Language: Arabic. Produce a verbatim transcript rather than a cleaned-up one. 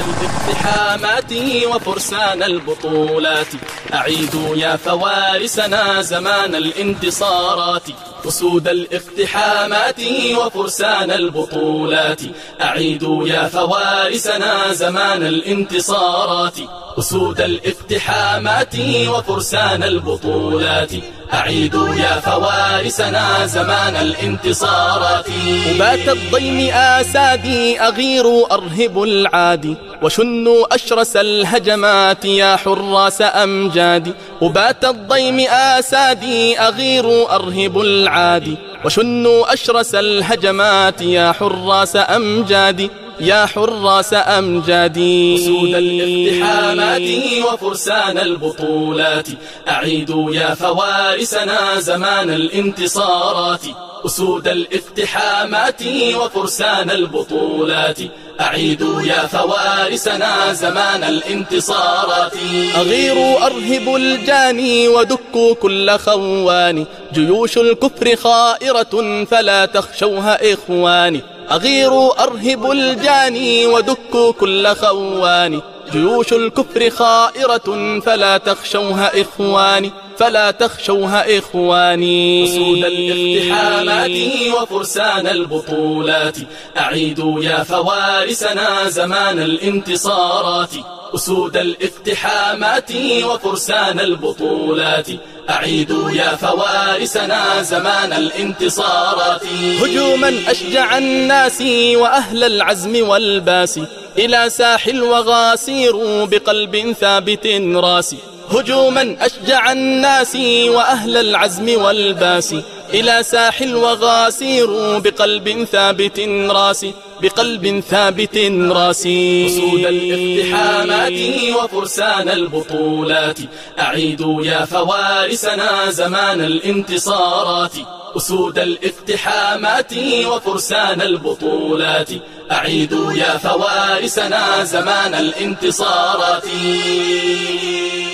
الاقتحامات وفرسان البطولات، أعيدوا يا فوارسنا زمان الانتصارات. أسود الاقتحامات وفرسان البطولات، أعيدوا يا فوارسنا زمان الانتصارات. أسود الاقتحامات وفرسان البطولات، أعيدوا يا فوارسنا زمان الانتصارات. أبات الضيم آسادي أغير أرهب العادي، وشنوا أشرس الهجمات يا حراس أمجادي. أبات الضيم آسادي أغير أرهب العادي، وشنوا أشرس الهجمات يا حراس أمجادي يا حراس أمجادي. أسود الاقتحامات وفرسان البطولات، أعيدوا يا فوارسنا زمان الانتصارات. أسود الاقتحامات وفرسان البطولات، أعيدوا يا فوارسنا زمان الانتصارات. أغيروا أرهبوا الجاني ودكوا كل خواني، جيوش الكفر خائرة فلا تخشوها إخواني. أغيروا أرهبوا الجاني ودكوا كل خواني، جيوش الكفر خائرة فلا تخشوها إخواني فلا تخشوها إخواني. أسود الاقتحامات وفرسان البطولات، أعيدوا يا فوارسنا زمان الانتصارات. أسود الاقتحامات وفرسان البطولات، أعيدوا يا فوارسنا زمان الانتصارات. هجوما أشجع الناس وأهل العزم والباس، إلى ساح الوغى سيروا بقلب ثابت راسي. هجوما أشجع الناس وأهل العزم والباس، إلى ساح الوغى سيروا بقلب ثابت راسي بقلب ثابت راسي. أسود الاقتحامات وفرسان البطولات، أعيدوا يا فوارسنا زمان الانتصارات. أسود الاقتحامات وفرسان البطولات، أعيدوا يا فوارسنا زمان الانتصارات.